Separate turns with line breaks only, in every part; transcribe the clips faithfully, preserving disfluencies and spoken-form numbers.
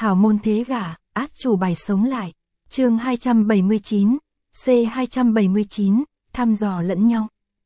Hảo môn thế gả, át chủ bài sống lại. Chương hai trăm bảy mươi chín, C hai trăm bảy mươi chín, thăm dò lẫn nhau.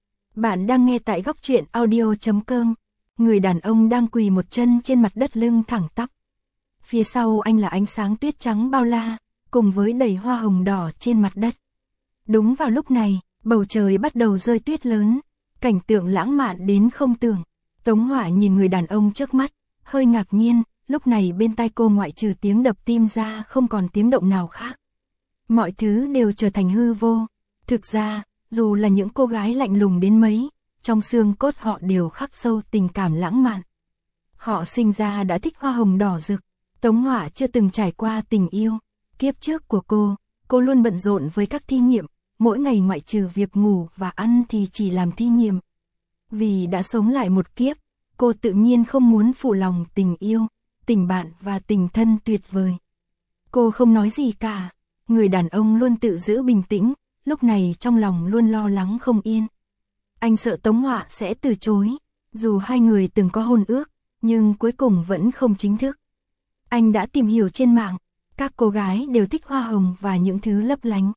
Bạn đang nghe tại góc truyện audio chấm com. Người đàn ông đang quỳ một chân trên mặt đất lưng thẳng tắp. Phía sau anh là ánh sáng tuyết trắng bao la, cùng với đầy hoa hồng đỏ trên mặt đất. Đúng vào lúc này, bầu trời bắt đầu rơi tuyết lớn, cảnh tượng lãng mạn đến không tưởng. Tống Hỏa nhìn người đàn ông trước mắt, hơi ngạc nhiên, lúc này bên tai cô ngoại trừ tiếng đập tim ra không còn tiếng động nào khác. Mọi thứ đều trở thành hư vô. Thực ra, dù là những cô gái lạnh lùng đến mấy, trong xương cốt họ đều khắc sâu tình cảm lãng mạn. Họ sinh ra đã thích hoa hồng đỏ rực. Tống Hỏa chưa từng trải qua tình yêu. Kiếp trước của cô, cô luôn bận rộn với các thí nghiệm, mỗi ngày ngoại trừ việc ngủ và ăn thì chỉ làm thí nghiệm. Vì đã sống lại một kiếp, cô tự nhiên không muốn phụ lòng tình yêu, tình bạn và tình thân tuyệt vời. Cô không nói gì cả. Người đàn ông luôn tự giữ bình tĩnh, lúc này trong lòng luôn lo lắng không yên. Anh sợ Tống Hỏa sẽ từ chối, dù hai người từng có hôn ước, nhưng cuối cùng vẫn không chính thức. Anh đã tìm hiểu trên mạng, các cô gái đều thích hoa hồng và những thứ lấp lánh.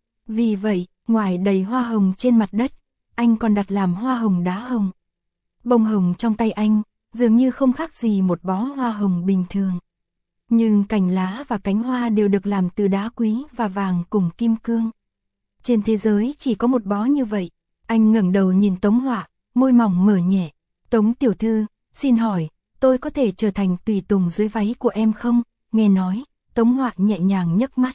Vì vậy, ngoài đầy hoa hồng trên mặt đất, anh còn đặt làm hoa hồng đá hồng. Bông hồng trong tay anh, dường như không khác gì một bó hoa hồng bình thường. Nhưng cành lá và cánh hoa đều được làm từ đá quý và vàng cùng kim cương. Trên thế giới chỉ có một bó như vậy. Anh ngẩng đầu nhìn Tống Hỏa, môi mỏng mở nhẹ. Tống tiểu thư, xin hỏi, tôi có thể trở thành tùy tùng dưới váy của em không? Nghe nói, Tống Hỏa nhẹ nhàng nhấc mắt.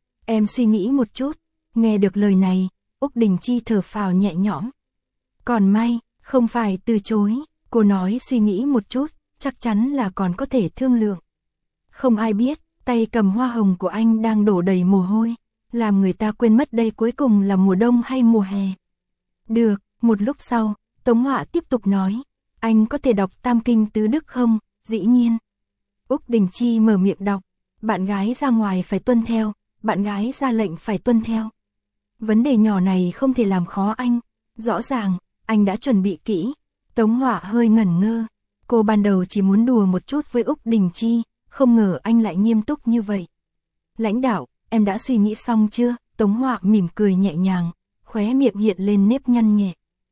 Em suy nghĩ một chút. Nghe được lời này, Úc Đình Chi thở phào nhẹ nhõm. Còn may, không phải từ chối. Cô nói suy nghĩ một chút, chắc chắn là còn có thể thương lượng. Không ai biết, tay cầm hoa hồng của anh đang đổ đầy mồ hôi, làm người ta quên mất đây cuối cùng là mùa đông hay mùa hè. Được, một lúc sau, Tống Hỏa tiếp tục nói, anh có thể đọc Tam Kinh Tứ Đức không? Dĩ nhiên. Úc Đình Chi mở miệng đọc, bạn gái ra ngoài phải tuân theo, bạn gái ra lệnh phải tuân theo. Vấn đề nhỏ này không thể làm khó anh, rõ ràng, anh đã chuẩn bị kỹ. Tống Hỏa hơi ngẩn ngơ, cô ban đầu chỉ muốn đùa một chút với Úc Đình Chi, không ngờ anh lại nghiêm túc như vậy. Lãnh đạo, em đã suy nghĩ xong chưa? Tống Hỏa mỉm cười nhẹ nhàng, khóe miệng hiện lên nếp nhăn nhẹ.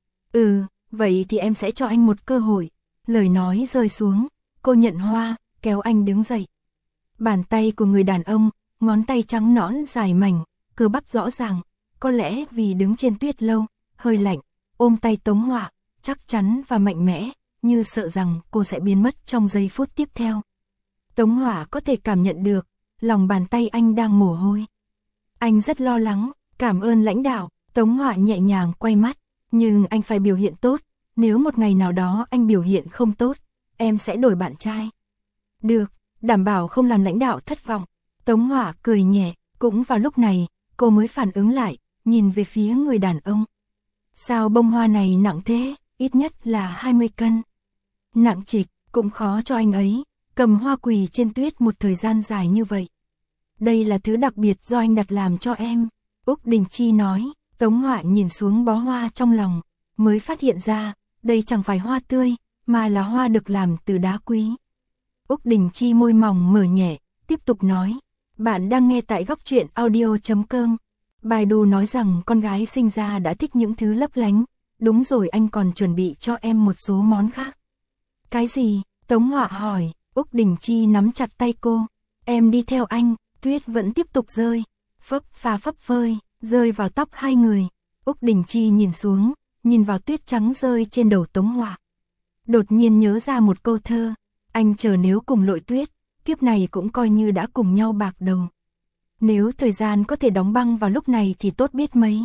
Ừ, vậy thì em sẽ cho anh một cơ hội. Lời nói rơi xuống, cô nhận hoa, kéo anh đứng dậy. Bàn tay của người đàn ông, ngón tay trắng nõn dài mảnh, cơ bắp rõ ràng, có lẽ vì đứng trên tuyết lâu, hơi lạnh, ôm tay Tống Hỏa, chắc chắn và mạnh mẽ, như sợ rằng cô sẽ biến mất trong giây phút tiếp theo. Tống Hỏa có thể cảm nhận được, lòng bàn tay anh đang mồ hôi. Anh rất lo lắng, cảm ơn lãnh đạo. Tống Hỏa nhẹ nhàng quay mắt, nhưng anh phải biểu hiện tốt, nếu một ngày nào đó anh biểu hiện không tốt, em sẽ đổi bạn trai. Được, đảm bảo không làm lãnh đạo thất vọng. Tống Hỏa cười nhẹ, cũng vào lúc này, cô mới phản ứng lại, nhìn về phía người đàn ông. Sao bông hoa này nặng thế, ít nhất là hai mươi cân. Nặng trịch, cũng khó cho anh ấy, cầm hoa quỳ trên tuyết một thời gian dài như vậy. Đây là thứ đặc biệt do anh đặt làm cho em, Úc Đình Chi nói. Tống Hỏa nhìn xuống bó hoa trong lòng, mới phát hiện ra, đây chẳng phải hoa tươi, mà là hoa được làm từ đá quý. Úc Đình Chi môi mỏng mở nhẹ, tiếp tục nói, bạn đang nghe tại góc truyện audio chấm com. Baidu nói rằng con gái sinh ra đã thích những thứ lấp lánh, đúng rồi, anh còn chuẩn bị cho em một số món khác. Cái gì? Tống Hỏa hỏi. Úc Đình Chi nắm chặt tay cô, em đi theo anh. Tuyết vẫn tiếp tục rơi, phấp pha phấp phơi, rơi vào tóc hai người. Úc Đình Chi nhìn xuống, nhìn vào tuyết trắng rơi trên đầu Tống Hỏa. Đột nhiên nhớ ra một câu thơ, anh chờ nếu cùng lội tuyết, kiếp này cũng coi như đã cùng nhau bạc đầu. Nếu thời gian có thể đóng băng vào lúc này thì tốt biết mấy.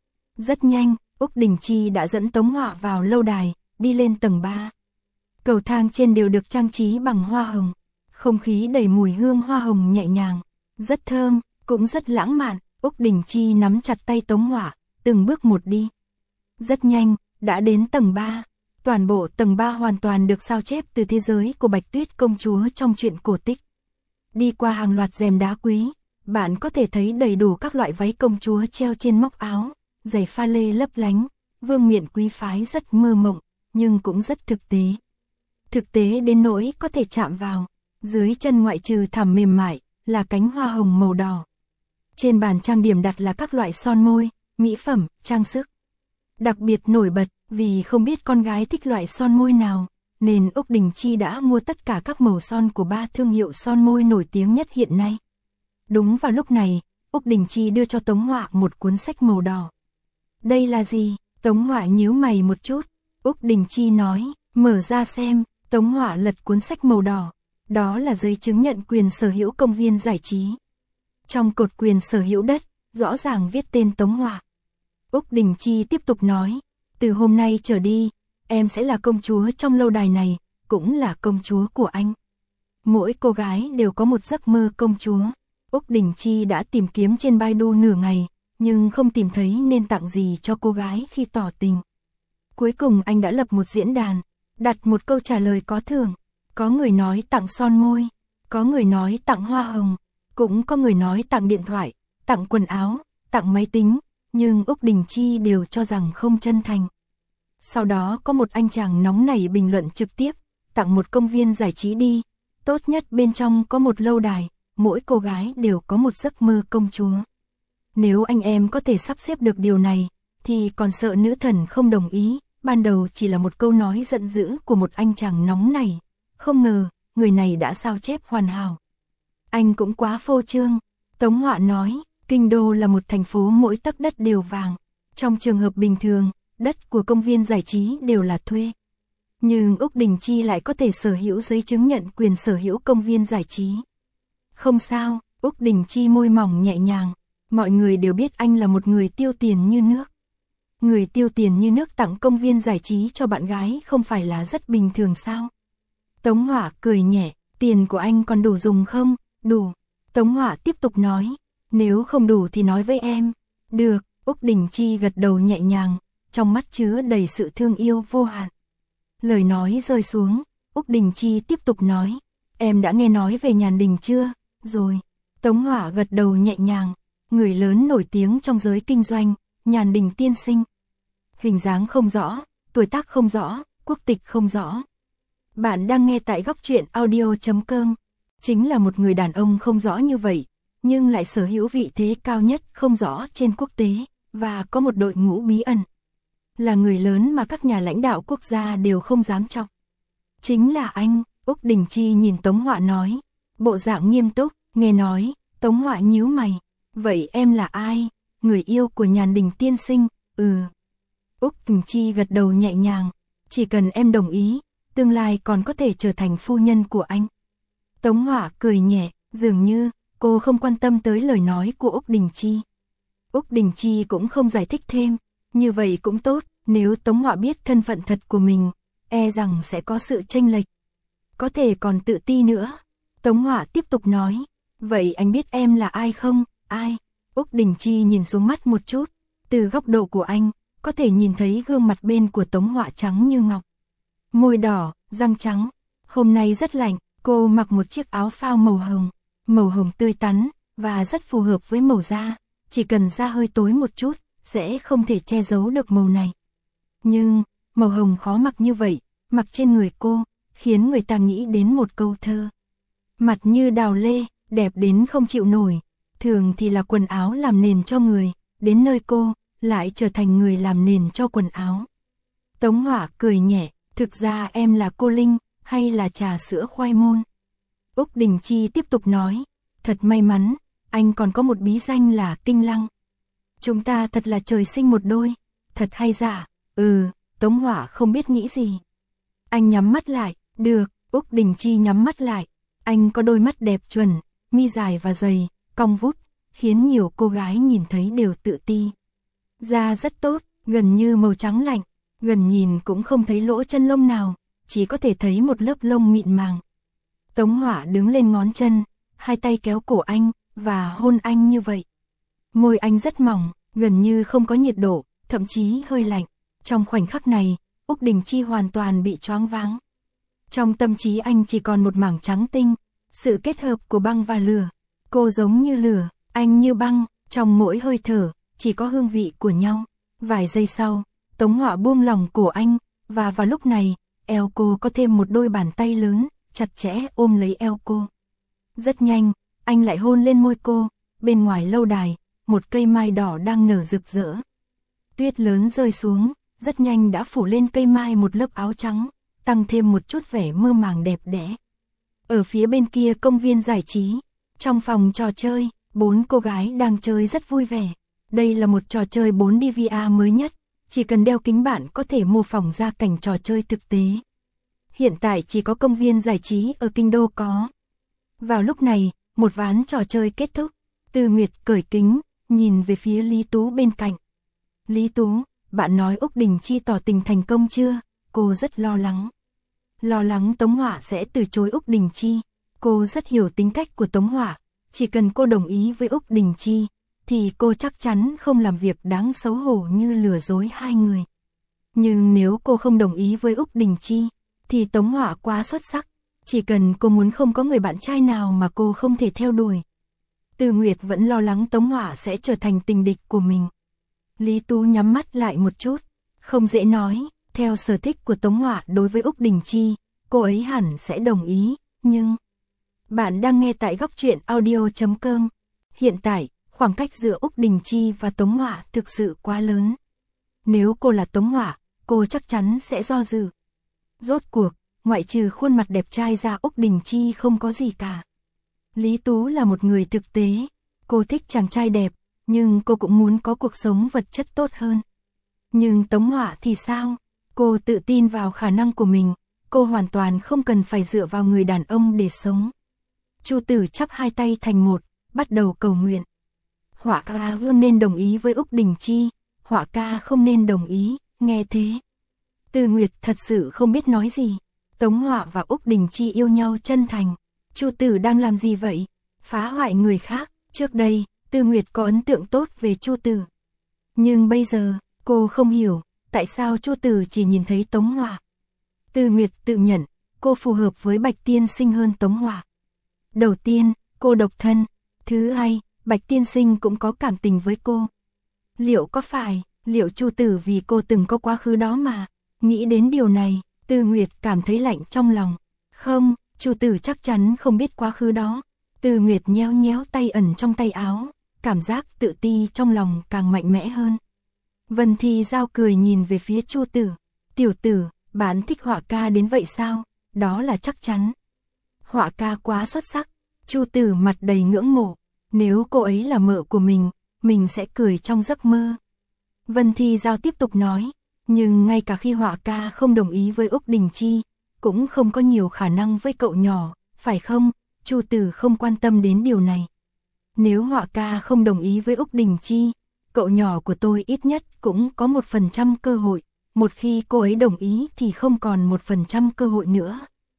Rất nhanh, Úc Đình Chi đã dẫn Tống Hỏa vào lâu đài, đi lên tầng ba. Cầu thang trên đều được trang trí bằng hoa hồng, không khí đầy mùi hương hoa hồng nhẹ nhàng, rất thơm, cũng rất lãng mạn. Úc Đình Chi nắm chặt tay Tống Hỏa, từng bước một đi. Rất nhanh, đã đến tầng ba. Toàn bộ tầng ba hoàn toàn được sao chép từ thế giới của Bạch Tuyết công chúa trong truyện cổ tích. Đi qua hàng loạt rèm đá quý, bạn có thể thấy đầy đủ các loại váy công chúa treo trên móc áo, giày pha lê lấp lánh, vương miện quý phái rất mơ mộng, nhưng cũng rất thực tế. Thực tế đến nỗi có thể chạm vào. Dưới chân ngoại trừ thảm mềm mại, là cánh hoa hồng màu đỏ. Trên bàn trang điểm đặt là các loại son môi, mỹ phẩm, trang sức. Đặc biệt nổi bật, vì không biết con gái thích loại son môi nào, nên Úc Đình Chi đã mua tất cả các màu son của ba thương hiệu son môi nổi tiếng nhất hiện nay. Đúng vào lúc này, Úc Đình Chi đưa cho Tống Họa một cuốn sách màu đỏ. Đây là gì? Tống Họa nhíu mày một chút. Úc Đình Chi nói, mở ra xem. Tống Họa lật cuốn sách màu đỏ. Đó là giấy chứng nhận quyền sở hữu công viên giải trí. Trong cột quyền sở hữu đất, rõ ràng viết tên Tống Họa. Úc Đình Chi tiếp tục nói, từ hôm nay trở đi, em sẽ là công chúa trong lâu đài này, cũng là công chúa của anh. Mỗi cô gái đều có một giấc mơ công chúa. Úc Đình Chi đã tìm kiếm trên Baidu nửa ngày, nhưng không tìm thấy nên tặng gì cho cô gái khi tỏ tình. Cuối cùng anh đã lập một diễn đàn, đặt một câu trả lời có thưởng. Có người nói tặng son môi, có người nói tặng hoa hồng, cũng có người nói tặng điện thoại, tặng quần áo, tặng máy tính, nhưng Úc Đình Chi đều cho rằng không chân thành. Sau đó có một anh chàng nóng nảy bình luận trực tiếp, tặng một công viên giải trí đi, tốt nhất bên trong có một lâu đài, mỗi cô gái đều có một giấc mơ công chúa. Nếu anh em có thể sắp xếp được điều này, thì còn sợ nữ thần không đồng ý, ban đầu chỉ là một câu nói giận dữ của một anh chàng nóng nảy. Không ngờ, người này đã sao chép hoàn hảo. Anh cũng quá phô trương. Tống Họa nói, Kinh Đô là một thành phố mỗi tấc đất đều vàng. Trong trường hợp bình thường, đất của công viên giải trí đều là thuê. Nhưng Úc Đình Chi lại có thể sở hữu giấy chứng nhận quyền sở hữu công viên giải trí. Không sao, Úc Đình Chi môi mỏng nhẹ nhàng. Mọi người đều biết anh là một người tiêu tiền như nước. Người tiêu tiền như nước tặng công viên giải trí cho bạn gái không phải là rất bình thường sao? Tống Họa cười nhẹ, tiền của anh còn đủ dùng không? Đủ. Tống Họa tiếp tục nói, nếu không đủ thì nói với em. Được, Úc Đình Chi gật đầu nhẹ nhàng, trong mắt chứa đầy sự thương yêu vô hạn. Lời nói rơi xuống, Úc Đình Chi tiếp tục nói, em đã nghe nói về Nhàn Đình chưa? Rồi. Tống Họa gật đầu nhẹ nhàng, người lớn nổi tiếng trong giới kinh doanh, Nhàn Đình tiên sinh. Hình dáng không rõ, tuổi tác không rõ, quốc tịch không rõ. Bạn đang nghe tại góc truyện audio chấm com. Chính là một người đàn ông không rõ như vậy, nhưng lại sở hữu vị thế cao nhất không rõ trên quốc tế, và có một đội ngũ bí ẩn. Là người lớn mà các nhà lãnh đạo quốc gia đều không dám chọc. Chính là anh. Úc Đình Chi nhìn Tống Họa nói, bộ dạng nghiêm túc, nghe nói. Tống Họa nhíu mày, vậy em là ai? Người yêu của Nhàn Đình tiên sinh? Ừ. Úc Đình Chi gật đầu nhẹ nhàng, chỉ cần em đồng ý, tương lai còn có thể trở thành phu nhân của anh. Tống Họa cười nhẹ, dường như cô không quan tâm tới lời nói của Úc Đình Chi. Úc Đình Chi cũng không giải thích thêm, như vậy cũng tốt, nếu Tống Họa biết thân phận thật của mình, e rằng sẽ có sự chênh lệch. Có thể còn tự ti nữa. Tống Họa tiếp tục nói, vậy anh biết em là ai không? Ai? Úc Đình Chi nhìn xuống mắt một chút, từ góc độ của anh, có thể nhìn thấy gương mặt bên của Tống Họa trắng như ngọc. Môi đỏ, răng trắng. Hôm nay rất lạnh, cô mặc một chiếc áo phao màu hồng, màu hồng tươi tắn, và rất phù hợp với màu da. Chỉ cần da hơi tối một chút, sẽ không thể che giấu được màu này. Nhưng, màu hồng khó mặc như vậy, mặc trên người cô, khiến người ta nghĩ đến một câu thơ. Mặt như đào lê, đẹp đến không chịu nổi. Thường thì là quần áo làm nền cho người, đến nơi cô, lại trở thành người làm nền cho quần áo. Tống Họa cười nhẹ, thực ra em là cô Linh, hay là trà sữa khoai môn? Úc Đình Chi tiếp tục nói, thật may mắn, anh còn có một bí danh là Kinh Lăng. Chúng ta thật là trời sinh một đôi, thật hay giả? Ừ, Tống Họa không biết nghĩ gì. Anh nhắm mắt lại, được, Úc Đình Chi nhắm mắt lại, anh có đôi mắt đẹp chuẩn, mi dài và dày, cong vút, khiến nhiều cô gái nhìn thấy đều tự ti. Da rất tốt, gần như màu trắng lạnh, gần nhìn cũng không thấy lỗ chân lông nào, chỉ có thể thấy một lớp lông mịn màng. Tống Họa đứng lên ngón chân, hai tay kéo cổ anh, và hôn anh như vậy. Môi anh rất mỏng, gần như không có nhiệt độ, thậm chí hơi lạnh. Trong khoảnh khắc này, Úc Đình Chi hoàn toàn bị choáng váng. Trong tâm trí anh chỉ còn một mảng trắng tinh, sự kết hợp của băng và lửa. Cô giống như lửa, anh như băng, trong mỗi hơi thở, chỉ có hương vị của nhau. Vài giây sau, Tống Họa buông lỏng cổ anh, và vào lúc này, eo cô có thêm một đôi bàn tay lớn, chặt chặt chẽ ôm lấy eo cô. Rất nhanh, anh lại hôn lên môi cô, bên ngoài lâu đài, một cây mai đỏ đang nở rực rỡ. Tuyết lớn rơi xuống, rất nhanh đã phủ lên cây mai một lớp áo trắng, tăng thêm một chút vẻ mơ màng đẹp đẽ. Ở phía bên kia công viên giải trí, trong phòng trò chơi, bốn cô gái đang chơi rất vui vẻ. Đây là một trò chơi bốn D V R mới nhất, chỉ cần đeo kính bạn có thể mô phỏng ra cảnh trò chơi thực tế. Hiện tại chỉ có công viên giải trí ở kinh đô có. Vào lúc này, một ván trò chơi kết thúc, Tư Nguyệt cởi kính, nhìn về phía Lý Tú bên cạnh. Lý Tú, bạn nói Úc Đình Chi tỏ tình thành công chưa? Cô rất lo lắng. Lo lắng Tống Họa sẽ từ chối Úc Đình Chi. Cô rất hiểu tính cách của Tống Họa, chỉ cần cô đồng ý với Úc Đình Chi, thì cô chắc chắn không làm việc đáng xấu hổ như lừa dối hai người. Nhưng nếu cô không đồng ý với Úc Đình Chi, thì Tống Họa quá xuất sắc, chỉ cần cô muốn không có người bạn trai nào mà cô không thể theo đuổi. Tư Nguyệt vẫn lo lắng Tống Họa sẽ trở thành tình địch của mình. Lý Tú nhắm mắt lại một chút, không dễ nói, theo sở thích của Tống Họa đối với Úc Đình Chi, cô ấy hẳn sẽ đồng ý, nhưng... Bạn đang nghe tại góc truyện audio chấm com. Hiện tại, khoảng cách giữa Úc Đình Chi và Tống Họa thực sự quá lớn. Nếu cô là Tống Họa, cô chắc chắn sẽ do dự. Rốt cuộc, ngoại trừ khuôn mặt đẹp trai ra Úc Đình Chi không có gì cả. Lý Tú là một người thực tế, cô thích chàng trai đẹp, nhưng cô cũng muốn có cuộc sống vật chất tốt hơn. Nhưng Tống Họa thì sao? Cô tự tin vào khả năng của mình, cô hoàn toàn không cần phải dựa vào người đàn ông để sống. Chu Tử chắp hai tay thành một, bắt đầu cầu nguyện. Họa ca luôn nên đồng ý với Úc Đình Chi, Họa ca không nên đồng ý, nghe thế. Tư Nguyệt thật sự không biết nói gì. Tống Họa và Úc Đình Chi yêu nhau chân thành. Chu Tử đang làm gì vậy? Phá hoại người khác. Trước đây, Tư Nguyệt có ấn tượng tốt về Chu Tử. Nhưng bây giờ, cô không hiểu, tại sao Chu Tử chỉ nhìn thấy Tống Họa. Tư Nguyệt tự nhận, cô phù hợp với Bạch Tiên Sinh hơn Tống Họa. Đầu tiên, cô độc thân. Thứ hai, Bạch Tiên Sinh cũng có cảm tình với cô. Liệu có phải, liệu Chu Tử vì cô từng có quá khứ đó mà? Nghĩ đến điều này, Tư Nguyệt cảm thấy lạnh trong lòng. Không, Chu Tử chắc chắn không biết quá khứ đó. Tư Nguyệt nhéo nhéo tay ẩn trong tay áo, cảm giác tự ti trong lòng càng mạnh mẽ hơn. Vân Thi Giao cười nhìn về phía Chu Tử. Tiểu tử, bạn thích Họa ca đến vậy sao? Đó là chắc chắn. Họa ca quá xuất sắc. Chu Tử mặt đầy ngưỡng mộ. Nếu cô ấy là mợ của mình, mình sẽ cười trong giấc mơ. Vân Thi Giao tiếp tục nói. Nhưng ngay cả khi Họa ca không đồng ý với Úc Đình Chi, cũng không có nhiều khả năng với cậu nhỏ, phải không? Chu Tử không quan tâm đến điều này. Nếu Họa ca không đồng ý với Úc Đình Chi, cậu nhỏ của tôi ít nhất cũng có một phần trăm cơ hội. Một khi cô ấy đồng ý thì không còn một phần trăm cơ hội nữa.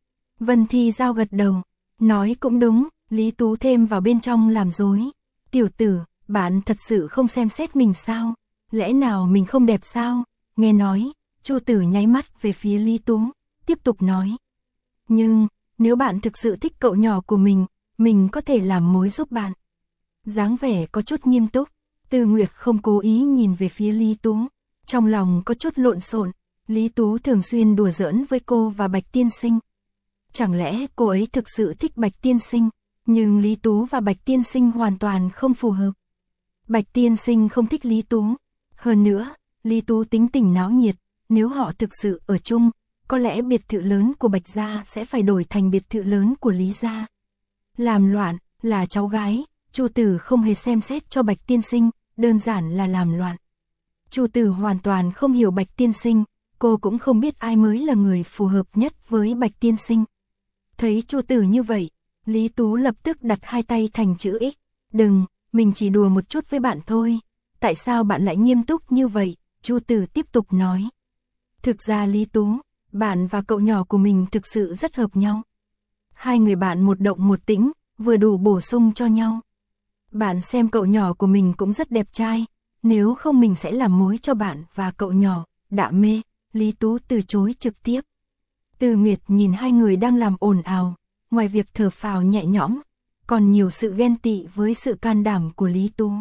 Vân Thi Giao gật đầu. Nói cũng đúng, Lý Tú thêm vào bên trong làm dối. Tiểu tử, bạn thật sự không xem xét mình sao? Lẽ nào mình không đẹp sao? Nghe nói, Chu Tử nháy mắt về phía Lý Tú, tiếp tục nói. Nhưng, nếu bạn thực sự thích cậu nhỏ của mình, mình có thể làm mối giúp bạn. Dáng vẻ có chút nghiêm túc, Tư Nguyệt không cố ý nhìn về phía Lý Tú. Trong lòng có chút lộn xộn, Lý Tú thường xuyên đùa giỡn với cô và Bạch Tiên Sinh. Chẳng lẽ cô ấy thực sự thích Bạch Tiên Sinh, nhưng Lý Tú và Bạch Tiên Sinh hoàn toàn không phù hợp. Bạch Tiên Sinh không thích Lý Tú. Hơn nữa, Lý Tú tính tình náo nhiệt, nếu họ thực sự ở chung, có lẽ biệt thự lớn của Bạch gia sẽ phải đổi thành biệt thự lớn của Lý gia. Làm loạn, là cháu gái, Chu Tử không hề xem xét cho Bạch Tiên Sinh, đơn giản là làm loạn. Chu Tử hoàn toàn không hiểu Bạch Tiên Sinh, cô cũng không biết ai mới là người phù hợp nhất với Bạch Tiên Sinh. Thấy Chu Tử như vậy, Lý Tú lập tức đặt hai tay thành chữ X. Đừng, mình chỉ đùa một chút với bạn thôi. Tại sao bạn lại nghiêm túc như vậy? Chu Tử tiếp tục nói. Thực ra Lý Tú, bạn và cậu nhỏ của mình thực sự rất hợp nhau. Hai người bạn một động một tĩnh, vừa đủ bổ sung cho nhau. Bạn xem cậu nhỏ của mình cũng rất đẹp trai, nếu không mình sẽ làm mối cho bạn và cậu nhỏ. Đã mê, Lý Tú từ chối trực tiếp. Tư Nguyệt nhìn hai người đang làm ồn ào, ngoài việc thở phào nhẹ nhõm, còn nhiều sự ghen tị với sự can đảm của Lý Tú.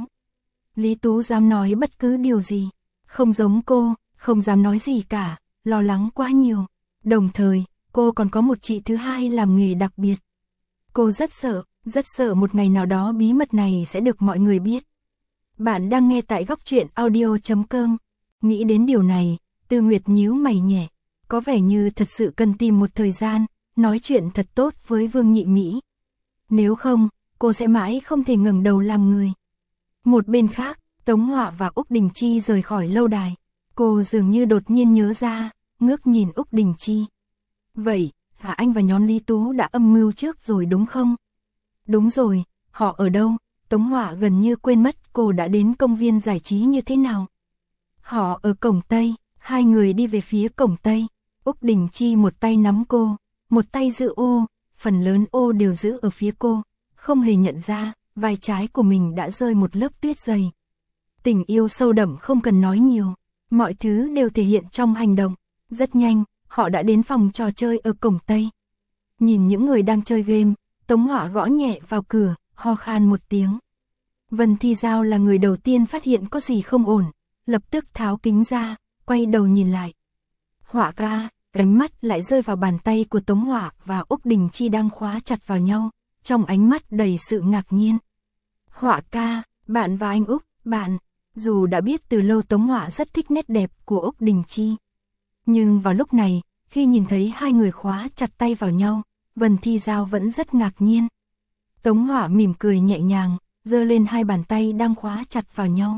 Lý Tú dám nói bất cứ điều gì, không giống cô, không dám nói gì cả, lo lắng quá nhiều. Đồng thời, cô còn có một chị thứ hai làm nghề đặc biệt. Cô rất sợ, rất sợ một ngày nào đó bí mật này sẽ được mọi người biết. Bạn đang nghe tại góc truyện audio.com. Nghĩ đến điều này, Tư Nguyệt nhíu mày nhẹ, có vẻ như thật sự cần tìm một thời gian, nói chuyện thật tốt với Vương Nhị Mỹ. Nếu không, cô sẽ mãi không thể ngẩng đầu làm người. Một bên khác, Tống Họa và Úc Đình Chi rời khỏi lâu đài. Cô dường như đột nhiên nhớ ra, ngước nhìn Úc Đình Chi. Vậy, hả anh và nhóm Lý Tú đã âm mưu trước rồi đúng không? Đúng rồi, họ ở đâu? Tống Họa gần như quên mất cô đã đến công viên giải trí như thế nào. Họ ở cổng Tây, hai người đi về phía cổng Tây. Úc Đình Chi một tay nắm cô, một tay giữ ô, phần lớn ô đều giữ ở phía cô, không hề nhận ra, vai trái của mình đã rơi một lớp tuyết dày. Tình yêu sâu đậm không cần nói nhiều, mọi thứ đều thể hiện trong hành động. Rất nhanh, họ đã đến phòng trò chơi ở cổng Tây. Nhìn những người đang chơi game, Tống Họa gõ nhẹ vào cửa, ho khan một tiếng. Vân Thi Giao là người đầu tiên phát hiện có gì không ổn, lập tức tháo kính ra, quay đầu nhìn lại. Họa ca, ánh mắt lại rơi vào bàn tay của Tống Họa và Úc Đình Chi đang khóa chặt vào nhau, trong ánh mắt đầy sự ngạc nhiên. Họa ca, bạn và anh Úc, bạn, dù đã biết từ lâu Tống Họa rất thích nét đẹp của Úc Đình Chi. Nhưng vào lúc này, khi nhìn thấy hai người khóa chặt tay vào nhau, Vân Thi Giao vẫn rất ngạc nhiên. Tống Họa mỉm cười nhẹ nhàng, giơ lên hai bàn tay đang khóa chặt vào nhau.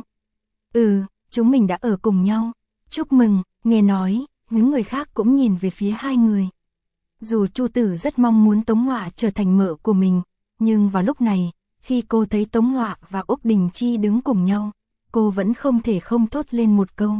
Ừ, chúng mình đã ở cùng nhau. Chúc mừng, nghe nói, những người khác cũng nhìn về phía hai người. Dù Chu Tử rất mong muốn Tống Họa trở thành mợ của mình, nhưng vào lúc này, khi cô thấy Tống Họa và Úc Đình Chi đứng cùng nhau, cô vẫn không thể không thốt lên một câu.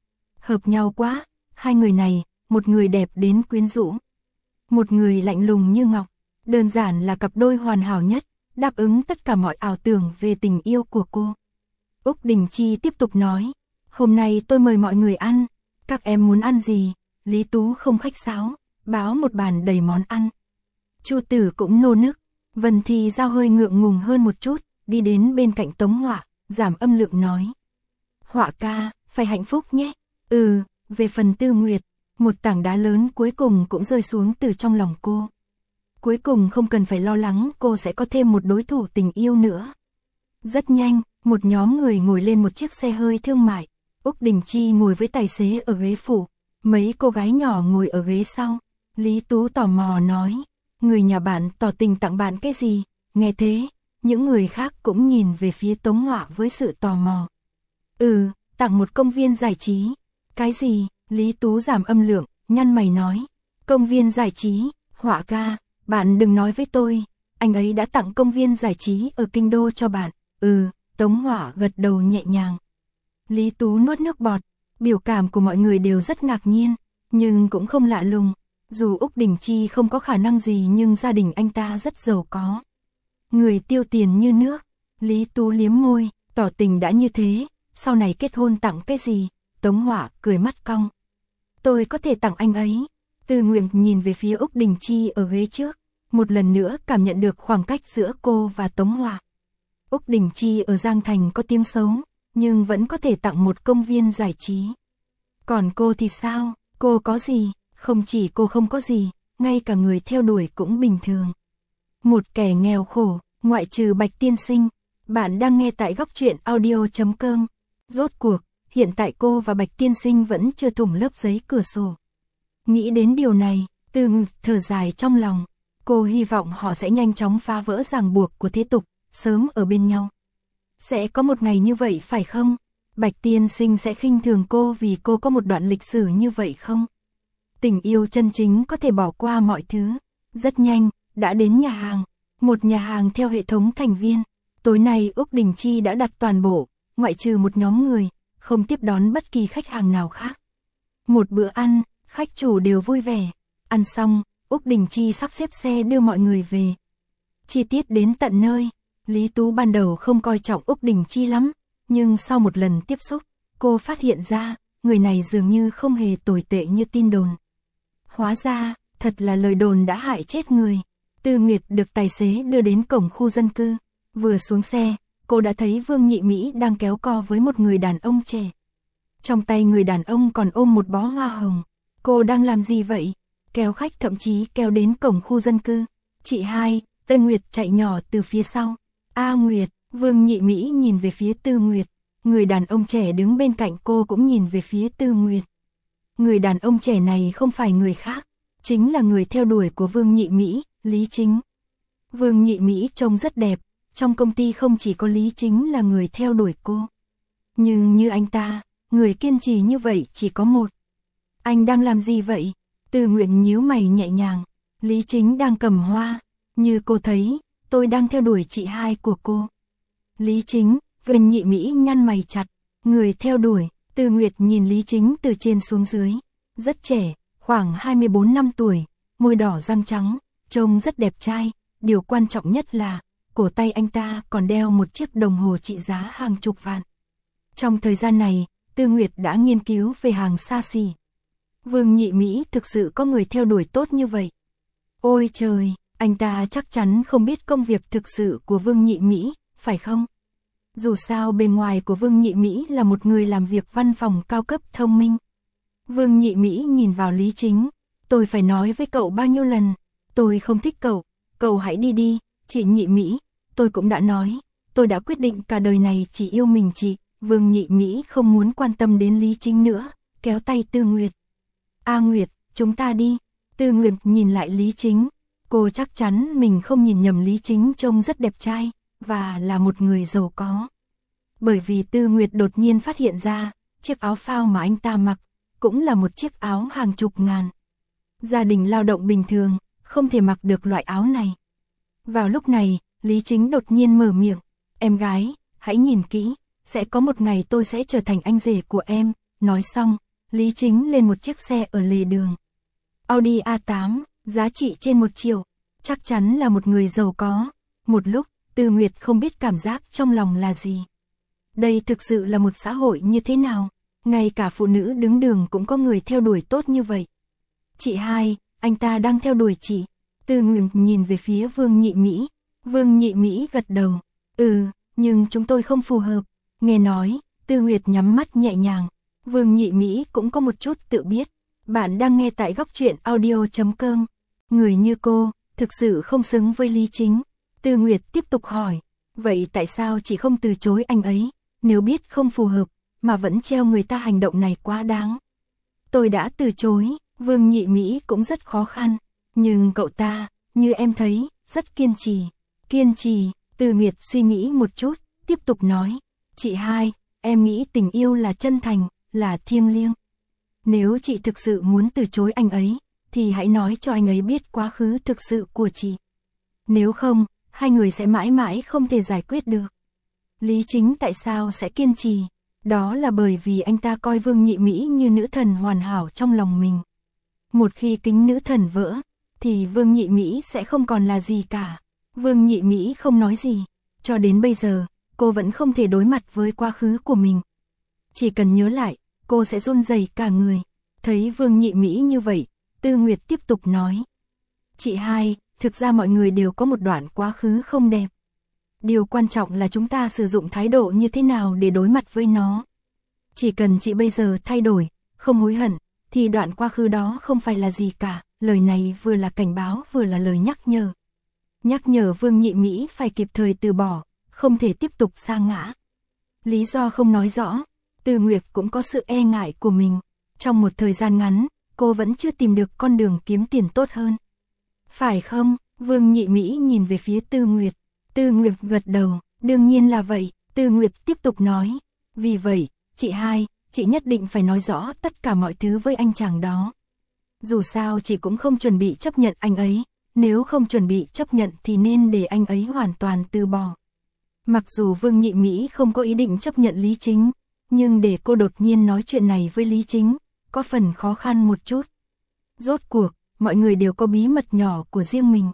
Hợp nhau quá, hai người này, một người đẹp đến quyến rũ, một người lạnh lùng như ngọc, đơn giản là cặp đôi hoàn hảo nhất, đáp ứng tất cả mọi ảo tưởng về tình yêu của cô. Úc Đình Chi tiếp tục nói, hôm nay tôi mời mọi người ăn, các em muốn ăn gì? Lý Tú không khách sáo, báo một bàn đầy món ăn. Chu Tử cũng nô nức, Vân Thi Giao hơi ngượng ngùng hơn một chút, đi đến bên cạnh Tống Họa, giảm âm lượng nói. Họa ca, phải hạnh phúc nhé. Ừ, về phần Tư Nguyệt, một tảng đá lớn cuối cùng cũng rơi xuống từ trong lòng cô. Cuối cùng không cần phải lo lắng cô sẽ có thêm một đối thủ tình yêu nữa. Rất nhanh, một nhóm người ngồi lên một chiếc xe hơi thương mại. Úc Đình Chi ngồi với tài xế ở ghế phụ, mấy cô gái nhỏ ngồi ở ghế sau. Lý Tú tò mò nói, người nhà bạn tỏ tình tặng bạn cái gì? Nghe thế, những người khác cũng nhìn về phía Tống Họa với sự tò mò. Ừ, tặng một công viên giải trí. Cái gì? Lý Tú giảm âm lượng, nhăn mày nói. Công viên giải trí, Họa ca, bạn đừng nói với tôi, anh ấy đã tặng công viên giải trí ở Kinh Đô cho bạn. Ừ, Tống Họa gật đầu nhẹ nhàng. Lý Tú nuốt nước bọt, biểu cảm của mọi người đều rất ngạc nhiên, nhưng cũng không lạ lùng. Dù Úc Đình Chi không có khả năng gì nhưng gia đình anh ta rất giàu có. Người tiêu tiền như nước. Lý Tú liếm môi, tỏ tình đã như thế, sau này kết hôn tặng cái gì? Tống Họa cười mắt cong. Tôi có thể tặng anh ấy. Tư Nguyệt nhìn về phía Úc Đình Chi ở ghế trước, một lần nữa cảm nhận được khoảng cách giữa cô và Tống Họa. Úc Đình Chi ở Giang Thành có tiếng xấu, nhưng vẫn có thể tặng một công viên giải trí. Còn cô thì sao? Cô có gì? Không chỉ cô không có gì, ngay cả người theo đuổi cũng bình thường. Một kẻ nghèo khổ, ngoại trừ Bạch Tiên Sinh. Bạn đang nghe tại góc truyện audio.com. Rốt cuộc, hiện tại cô và Bạch Tiên Sinh vẫn chưa thủng lớp giấy cửa sổ. Nghĩ đến điều này, Tư Nguyệt thở dài trong lòng. Cô hy vọng họ sẽ nhanh chóng phá vỡ ràng buộc của thế tục, sớm ở bên nhau. Sẽ có một ngày như vậy phải không? Bạch Tiên Sinh sẽ khinh thường cô vì cô có một đoạn lịch sử như vậy không? Tình yêu chân chính có thể bỏ qua mọi thứ. Rất nhanh, đã đến nhà hàng. Một nhà hàng theo hệ thống thành viên. Tối nay Úc Đình Chi đã đặt toàn bộ, ngoại trừ một nhóm người, không tiếp đón bất kỳ khách hàng nào khác. Một bữa ăn, khách chủ đều vui vẻ. Ăn xong, Úc Đình Chi sắp xếp xe đưa mọi người về. Chi tiết đến tận nơi. Lý Tú ban đầu không coi trọng Úc Đình Chi lắm, nhưng sau một lần tiếp xúc, cô phát hiện ra, người này dường như không hề tồi tệ như tin đồn. Hóa ra, thật là lời đồn đã hại chết người. Tư Nguyệt được tài xế đưa đến cổng khu dân cư. Vừa xuống xe, cô đã thấy Vương Nhị Mỹ đang kéo co với một người đàn ông trẻ. Trong tay người đàn ông còn ôm một bó hoa hồng. Cô đang làm gì vậy? kéo khách thậm chí kéo đến cổng khu dân cư. Chị hai, Tư Nguyệt chạy nhỏ từ phía sau. A Nguyệt, Vương Nhị Mỹ nhìn về phía Tư Nguyệt. Người đàn ông trẻ đứng bên cạnh cô cũng nhìn về phía Tư Nguyệt. Người đàn ông trẻ này không phải người khác, chính là người theo đuổi của Vương Nhị Mỹ, Lý Chính. Vương Nhị Mỹ trông rất đẹp, trong công ty không chỉ có Lý Chính là người theo đuổi cô. Nhưng như anh ta, người kiên trì như vậy chỉ có một. Anh đang làm gì vậy? Tư Nguyệt nhíu mày nhẹ nhàng. Lý Chính đang cầm hoa. Như cô thấy, tôi đang theo đuổi chị hai của cô. Lý Chính, Vương Nhị Mỹ nhăn mày chặt. Người theo đuổi. Tư Nguyệt nhìn Lý Chính từ trên xuống dưới. Rất trẻ, khoảng hai mươi bốn năm tuổi, môi đỏ răng trắng, trông rất đẹp trai. Điều quan trọng nhất là, cổ tay anh ta còn đeo một chiếc đồng hồ trị giá hàng chục vạn. Trong thời gian này, Tư Nguyệt đã nghiên cứu về hàng xa xỉ. Vương Nhị Mỹ thực sự có người theo đuổi tốt như vậy. Ôi trời, anh ta chắc chắn không biết công việc thực sự của Vương Nhị Mỹ, phải không? Dù sao bên ngoài của Vương Nhị Mỹ là một người làm việc văn phòng cao cấp thông minh. Vương Nhị Mỹ nhìn vào Lý Chính. Tôi phải nói với cậu bao nhiêu lần, tôi không thích cậu, cậu hãy đi đi, chị Nhị Mỹ, tôi cũng đã nói, tôi đã quyết định cả đời này chỉ yêu mình chị. Vương Nhị Mỹ không muốn quan tâm đến Lý Chính nữa, kéo tay Tư Nguyệt. A Nguyệt, chúng ta đi. Tư Nguyệt nhìn lại Lý Chính. Cô chắc chắn mình không nhìn nhầm, Lý Chính trông rất đẹp trai, và là một người giàu có. Bởi vì Tư Nguyệt đột nhiên phát hiện ra, chiếc áo phao mà anh ta mặc, cũng là một chiếc áo hàng chục ngàn. Gia đình lao động bình thường, không thể mặc được loại áo này. Vào lúc này, Lý Chính đột nhiên mở miệng. Em gái, hãy nhìn kỹ, sẽ có một ngày tôi sẽ trở thành anh rể của em. Nói xong, Lý Chính lên một chiếc xe ở lề đường. Audi A tám, giá trị trên một triệu, chắc chắn là một người giàu có. Một lúc, Tư Nguyệt không biết cảm giác trong lòng là gì. Đây thực sự là một xã hội như thế nào? Ngay cả phụ nữ đứng đường cũng có người theo đuổi tốt như vậy. Chị hai, anh ta đang theo đuổi chị. Tư Nguyệt nhìn về phía Vương Nhị Mỹ. Vương Nhị Mỹ gật đầu. Ừ, nhưng chúng tôi không phù hợp. Nghe nói, Tư Nguyệt nhắm mắt nhẹ nhàng. Vương Nhị Mỹ cũng có một chút tự biết. Bạn đang nghe tại góc truyện audio chấm com. Người như cô, thực sự không xứng với Lý Chính. Tư Nguyệt tiếp tục hỏi. Vậy tại sao chị không từ chối anh ấy? Nếu biết không phù hợp, mà vẫn treo người ta, hành động này quá đáng. Tôi đã từ chối. Vương Nhị Mỹ cũng rất khó khăn. Nhưng cậu ta, như em thấy, rất kiên trì. Kiên trì, Tư Nguyệt suy nghĩ một chút, tiếp tục nói. Chị hai, em nghĩ tình yêu là chân thành, là thiêng liêng. Nếu chị thực sự muốn từ chối anh ấy, thì hãy nói cho anh ấy biết quá khứ thực sự của chị. Nếu không, hai người sẽ mãi mãi không thể giải quyết được. Lý Chính tại sao sẽ kiên trì? Đó là bởi vì anh ta coi Vương Nhị Mỹ như nữ thần hoàn hảo trong lòng mình. Một khi kính nữ thần vỡ, thì Vương Nhị Mỹ sẽ không còn là gì cả. Vương Nhị Mỹ không nói gì. Cho đến bây giờ, cô vẫn không thể đối mặt với quá khứ của mình. Chỉ cần nhớ lại, cô sẽ run rẩy cả người. Thấy Vương Nhị Mỹ như vậy, Tư Nguyệt tiếp tục nói. Chị hai, thực ra mọi người đều có một đoạn quá khứ không đẹp. Điều quan trọng là chúng ta sử dụng thái độ như thế nào để đối mặt với nó. Chỉ cần chị bây giờ thay đổi, không hối hận, thì đoạn quá khứ đó không phải là gì cả. Lời này vừa là cảnh báo vừa là lời nhắc nhở. Nhắc nhở Vương Nhị Mỹ phải kịp thời từ bỏ, không thể tiếp tục sa ngã. Lý do không nói rõ, Tư Nguyệt cũng có sự e ngại của mình. Trong một thời gian ngắn, cô vẫn chưa tìm được con đường kiếm tiền tốt hơn. Phải không? Vương Nhị Mỹ nhìn về phía Tư Nguyệt. Tư Nguyệt gật đầu, đương nhiên là vậy. Tư Nguyệt tiếp tục nói. Vì vậy, chị hai, chị nhất định phải nói rõ tất cả mọi thứ với anh chàng đó. Dù sao chị cũng không chuẩn bị chấp nhận anh ấy. Nếu không chuẩn bị chấp nhận thì nên để anh ấy hoàn toàn từ bỏ. Mặc dù Vương Nhị Mỹ không có ý định chấp nhận Lý Chính, nhưng để cô đột nhiên nói chuyện này với Lý Chính, có phần khó khăn một chút. Rốt cuộc, mọi người đều có bí mật nhỏ của riêng mình.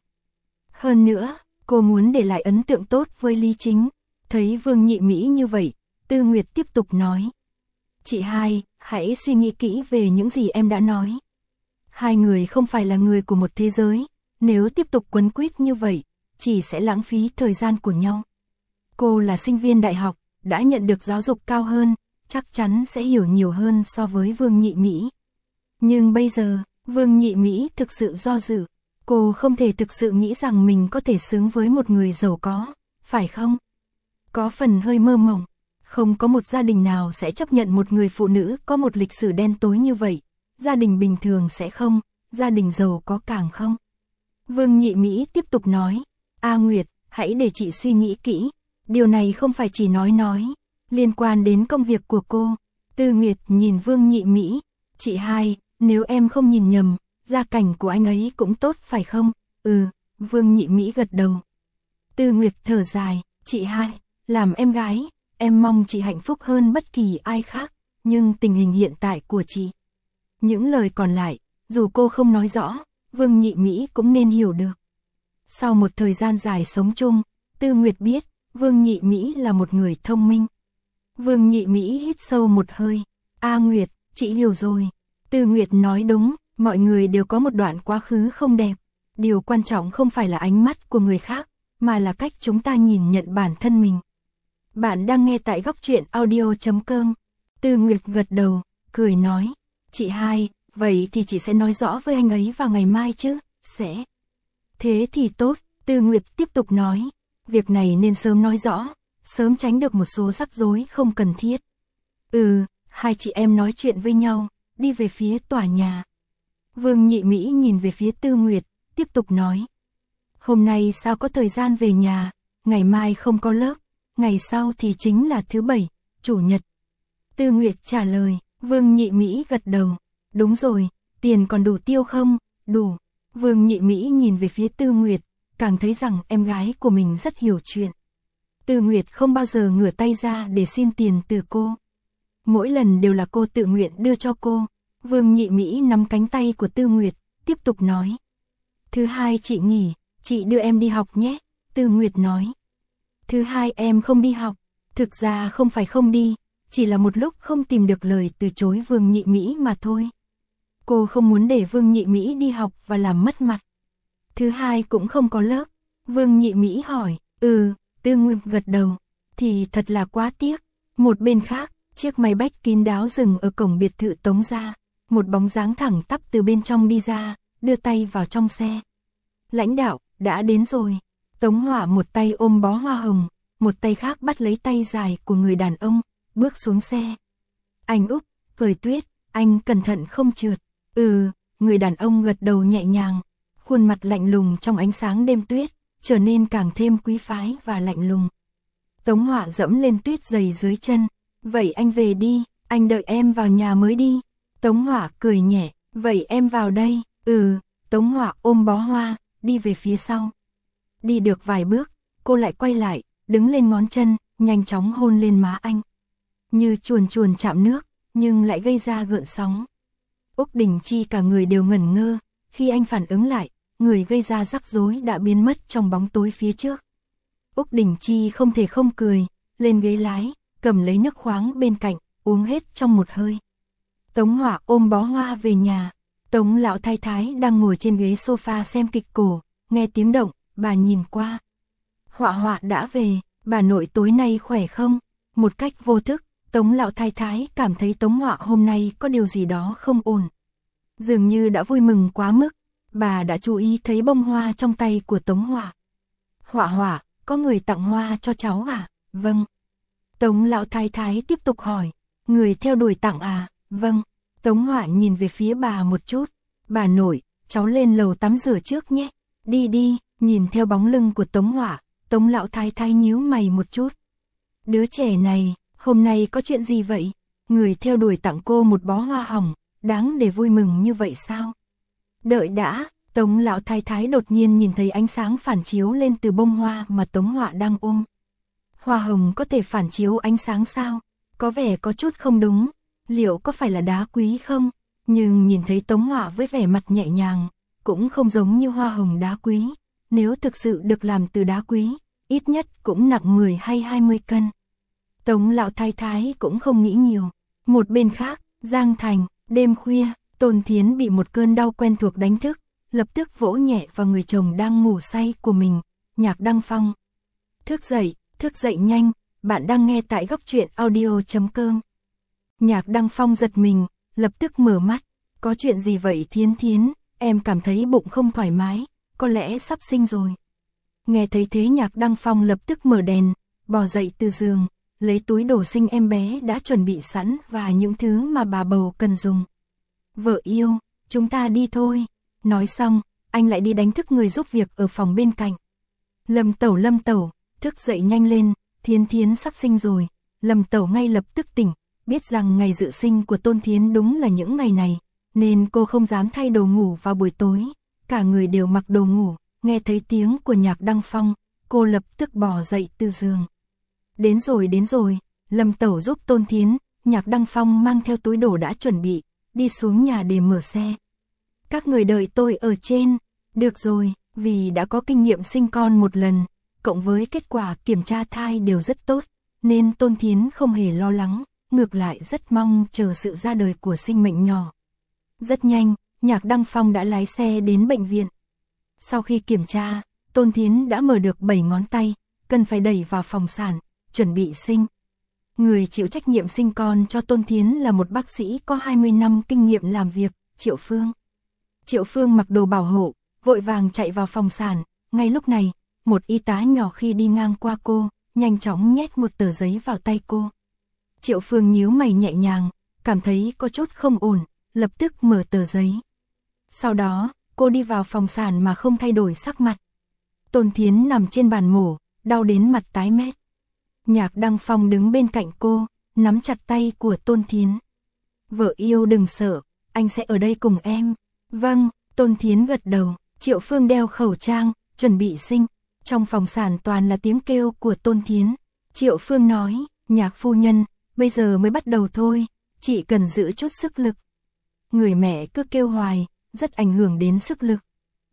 Hơn nữa, cô muốn để lại ấn tượng tốt với Lý Chính. Thấy Vương Nhị Mỹ như vậy, Tư Nguyệt tiếp tục nói. Chị hai, hãy suy nghĩ kỹ về những gì em đã nói. Hai người không phải là người của một thế giới. Nếu tiếp tục quấn quýt như vậy, chỉ sẽ lãng phí thời gian của nhau. Cô là sinh viên đại học, đã nhận được giáo dục cao hơn, chắc chắn sẽ hiểu nhiều hơn so với Vương Nhị Mỹ. Nhưng bây giờ, Vương Nhị Mỹ thực sự do dự. Cô không thể thực sự nghĩ rằng mình có thể xứng với một người giàu có, phải không? Có phần hơi mơ mộng. Không có một gia đình nào sẽ chấp nhận một người phụ nữ có một lịch sử đen tối như vậy. Gia đình bình thường sẽ không, gia đình giàu có càng không. Vương Nhị Mỹ tiếp tục nói, A Nguyệt, hãy để chị suy nghĩ kỹ. Điều này không phải chỉ nói nói, liên quan đến công việc của cô. Tư Nguyệt nhìn Vương Nhị Mỹ, chị hai, nếu em không nhìn nhầm, gia cảnh của anh ấy cũng tốt phải không? Ừ, Vương Nhị Mỹ gật đầu. Tư Nguyệt thở dài, chị hai, làm em gái, em mong chị hạnh phúc hơn bất kỳ ai khác, nhưng tình hình hiện tại của chị. Những lời còn lại, dù cô không nói rõ, Vương Nhị Mỹ cũng nên hiểu được. Sau một thời gian dài sống chung, Tư Nguyệt biết, Vương Nhị Mỹ là một người thông minh. Vương Nhị Mỹ hít sâu một hơi, A Nguyệt, chị hiểu rồi. Tư Nguyệt nói đúng, mọi người đều có một đoạn quá khứ không đẹp. Điều quan trọng không phải là ánh mắt của người khác, mà là cách chúng ta nhìn nhận bản thân mình. Bạn đang nghe tại góc truyện audio chấm com. Tư Nguyệt gật đầu, cười nói, chị hai, vậy thì chị sẽ nói rõ với anh ấy vào ngày mai chứ, sẽ. Thế thì tốt, Tư Nguyệt tiếp tục nói, việc này nên sớm nói rõ, sớm tránh được một số rắc rối không cần thiết. Ừ, hai chị em nói chuyện với nhau, đi về phía tòa nhà. Vương Nhị Mỹ nhìn về phía Tư Nguyệt, tiếp tục nói. Hôm nay sao có thời gian về nhà, ngày mai không có lớp, ngày sau thì chính là thứ bảy, chủ nhật. Tư Nguyệt trả lời, Vương Nhị Mỹ gật đầu. Đúng rồi, tiền còn đủ tiêu không? Đủ. Vương Nhị Mỹ nhìn về phía Tư Nguyệt, càng thấy rằng em gái của mình rất hiểu chuyện. Tư Nguyệt không bao giờ ngửa tay ra để xin tiền từ cô. Mỗi lần đều là cô tự nguyện đưa cho cô. Vương Nhị Mỹ nắm cánh tay của Tư Nguyệt, tiếp tục nói. Thứ hai chị nghỉ, chị đưa em đi học nhé, Tư Nguyệt nói. Thứ hai em không đi học, thực ra không phải không đi, chỉ là một lúc không tìm được lời từ chối Vương Nhị Mỹ mà thôi. Cô không muốn để Vương Nhị Mỹ đi học và làm mất mặt. Thứ hai cũng không có lớp. Vương Nhị Mỹ hỏi, ừ, Tư Nguyệt gật đầu, thì thật là quá tiếc. Một bên khác, chiếc máy bách kín đáo dừng ở cổng biệt thự Tống gia. Một bóng dáng thẳng tắp từ bên trong đi ra, đưa tay vào trong xe. Lãnh đạo, đã đến rồi. Tống Hỏa một tay ôm bó hoa hồng, một tay khác bắt lấy tay dài của người đàn ông, bước xuống xe. Anh Úc, Cười Tuyết, anh cẩn thận không trượt. Ừ, người đàn ông gật đầu nhẹ nhàng, khuôn mặt lạnh lùng trong ánh sáng đêm tuyết, trở nên càng thêm quý phái và lạnh lùng. Tống Hỏa dẫm lên tuyết dày dưới chân, vậy anh về đi, anh đợi em vào nhà mới đi. Tống Hỏa cười nhẹ, vậy em vào đây, ừ, Tống Hỏa ôm bó hoa, đi về phía sau. Đi được vài bước, cô lại quay lại, đứng lên ngón chân, nhanh chóng hôn lên má anh. Như chuồn chuồn chạm nước, nhưng lại gây ra gợn sóng. Úc Đình Chi cả người đều ngẩn ngơ, khi anh phản ứng lại, người gây ra rắc rối đã biến mất trong bóng tối phía trước. Úc Đình Chi không thể không cười, lên ghế lái, cầm lấy nước khoáng bên cạnh, uống hết trong một hơi. Tống Hỏa ôm bó hoa về nhà, Tống lão thái thái đang ngồi trên ghế sofa xem kịch cổ, nghe tiếng động, bà nhìn qua. Họa Họa đã về, bà nội tối nay khỏe không? Một cách vô thức, Tống lão thái thái cảm thấy Tống Họa hôm nay có điều gì đó không ổn. Dường như đã vui mừng quá mức, bà đã chú ý thấy bông hoa trong tay của Tống Họa. Họa Họa, có người tặng hoa cho cháu à? Vâng. Tống lão thái thái tiếp tục hỏi, người theo đuổi tặng à? Vâng. Tống Họa nhìn về phía bà một chút, bà nội, cháu lên lầu tắm rửa trước nhé. Đi đi, nhìn theo bóng lưng của Tống Họa, Tống lão thái thái nhíu mày một chút. Đứa trẻ này, hôm nay có chuyện gì vậy? Người theo đuổi tặng cô một bó hoa hồng, đáng để vui mừng như vậy sao? Đợi đã, Tống lão thái thái đột nhiên nhìn thấy ánh sáng phản chiếu lên từ bông hoa mà Tống Họa đang ôm. Hoa hồng có thể phản chiếu ánh sáng sao? Có vẻ có chút không đúng, liệu có phải là đá quý không? Nhưng nhìn thấy Tống Họa với vẻ mặt nhẹ nhàng, cũng không giống như hoa hồng đá quý. Nếu thực sự được làm từ đá quý, ít nhất cũng nặng mười hay hai mươi cân. Tống lão thái thái cũng không nghĩ nhiều. Một bên khác, Giang Thành, đêm khuya, Tôn Thiến bị một cơn đau quen thuộc đánh thức, lập tức vỗ nhẹ vào người chồng đang ngủ say của mình, Nhạc Đăng Phong. Thức dậy, thức dậy nhanh, bạn đang nghe tại góc truyện audio chấm com. Nhạc Đăng Phong giật mình, lập tức mở mắt, Có chuyện gì vậy Thiến Thiến, em cảm thấy bụng không thoải mái, có lẽ sắp sinh rồi. Nghe thấy thế Nhạc Đăng Phong lập tức mở đèn, bò dậy từ giường, lấy túi đồ sinh em bé đã chuẩn bị sẵn và những thứ mà bà bầu cần dùng. Vợ yêu, chúng ta đi thôi. Nói xong, anh lại đi đánh thức người giúp việc ở phòng bên cạnh. Lâm Tẩu Lâm Tẩu, thức dậy nhanh lên, Thiến Thiến sắp sinh rồi. Lâm Tẩu ngay lập tức tỉnh, biết rằng ngày dự sinh của Tôn Thiến đúng là những ngày này, nên cô không dám thay đồ ngủ vào buổi tối. Cả người đều mặc đồ ngủ, nghe thấy tiếng của Nhạc Đăng Phong, cô lập tức bò dậy từ giường. Đến rồi đến rồi, Lâm Tẩu giúp Tôn Thiến, Nhạc Đăng Phong mang theo túi đồ đã chuẩn bị, đi xuống nhà để mở xe. Các người đợi tôi ở trên. Được rồi, vì đã có kinh nghiệm sinh con một lần, cộng với kết quả kiểm tra thai đều rất tốt, nên Tôn Thiến không hề lo lắng, ngược lại rất mong chờ sự ra đời của sinh mệnh nhỏ. Rất nhanh, Nhạc Đăng Phong đã lái xe đến bệnh viện. Sau khi kiểm tra, Tôn Thiến đã mở được bảy ngón tay, cần phải đẩy vào phòng sản, chuẩn bị sinh. Người chịu trách nhiệm sinh con cho Tôn Thiến là một bác sĩ có hai mươi năm kinh nghiệm làm việc, Triệu Phương. Triệu Phương mặc đồ bảo hộ, vội vàng chạy vào phòng sản. Ngay lúc này, một y tá nhỏ khi đi ngang qua cô, nhanh chóng nhét một tờ giấy vào tay cô. Triệu Phương nhíu mày nhẹ nhàng, cảm thấy có chút không ổn, lập tức mở tờ giấy. Sau đó, cô đi vào phòng sản mà không thay đổi sắc mặt. Tôn Thiến nằm trên bàn mổ, đau đến mặt tái mét. Nhạc Đăng Phong đứng bên cạnh cô, nắm chặt tay của Tôn Thiến. Vợ yêu đừng sợ, anh sẽ ở đây cùng em. Vâng, Tôn Thiến gật đầu. Triệu Phương đeo khẩu trang, chuẩn bị sinh. Trong phòng sản toàn là tiếng kêu của Tôn Thiến. Triệu Phương nói, Nhạc phu nhân, bây giờ mới bắt đầu thôi, chị cần giữ chút sức lực. Người mẹ cứ kêu hoài, rất ảnh hưởng đến sức lực.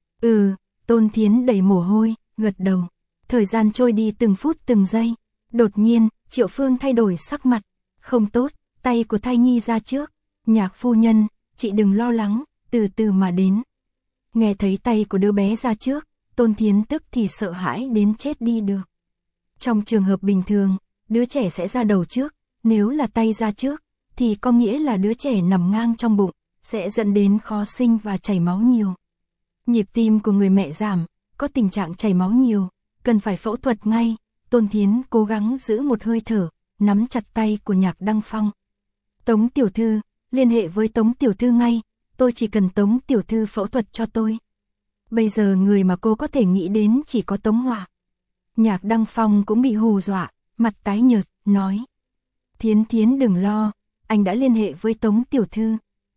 Ừ, Tôn Thiến đầy mồ hôi, gật đầu. Thời gian trôi đi từng phút từng giây. Đột nhiên, Triệu Phương thay đổi sắc mặt. Không tốt, tay của thai nhi ra trước. Nhạc phu nhân, chị đừng lo lắng, từ từ mà đến. Nghe thấy tay của đứa bé ra trước, Tôn Thiến tức thì sợ hãi đến chết đi được. Trong trường hợp bình thường, đứa trẻ sẽ ra đầu trước, nếu là tay ra trước, thì có nghĩa là đứa trẻ nằm ngang trong bụng, sẽ dẫn đến khó sinh và chảy máu nhiều. Nhịp tim của người mẹ giảm, có tình trạng chảy máu nhiều, cần phải phẫu thuật ngay. Tôn Thiến cố gắng giữ một hơi thở, nắm chặt tay của Nhạc Đăng Phong. Tống tiểu thư, liên hệ với Tống tiểu thư ngay, tôi chỉ cần Tống tiểu thư phẫu thuật cho tôi. Bây giờ người mà cô có thể nghĩ đến chỉ có Tống Hỏa. Nhạc Đăng Phong cũng bị hù dọa, mặt tái nhợt, nói. Thiến Thiến đừng lo, anh đã liên hệ với Tống tiểu thư.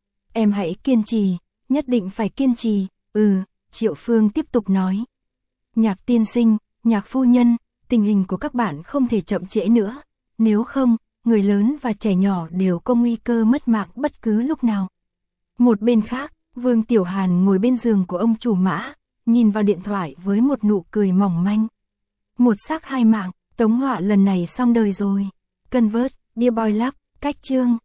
Em hãy kiên trì, nhất định phải kiên trì. Ừ, Triệu Phương tiếp tục nói. Nhạc tiên sinh, Nhạc phu nhân, tình hình của các bạn không thể chậm trễ nữa. Nếu không, người lớn và trẻ nhỏ đều có nguy cơ mất mạng bất cứ lúc nào. Một bên khác, Vương Tiểu Hàn ngồi bên giường của ông chủ Mã, nhìn vào điện thoại với một nụ cười mỏng manh. Một xác hai mạng, Tống Hỏa lần này xong đời rồi. Convert, Dear Boy Love, cách chương.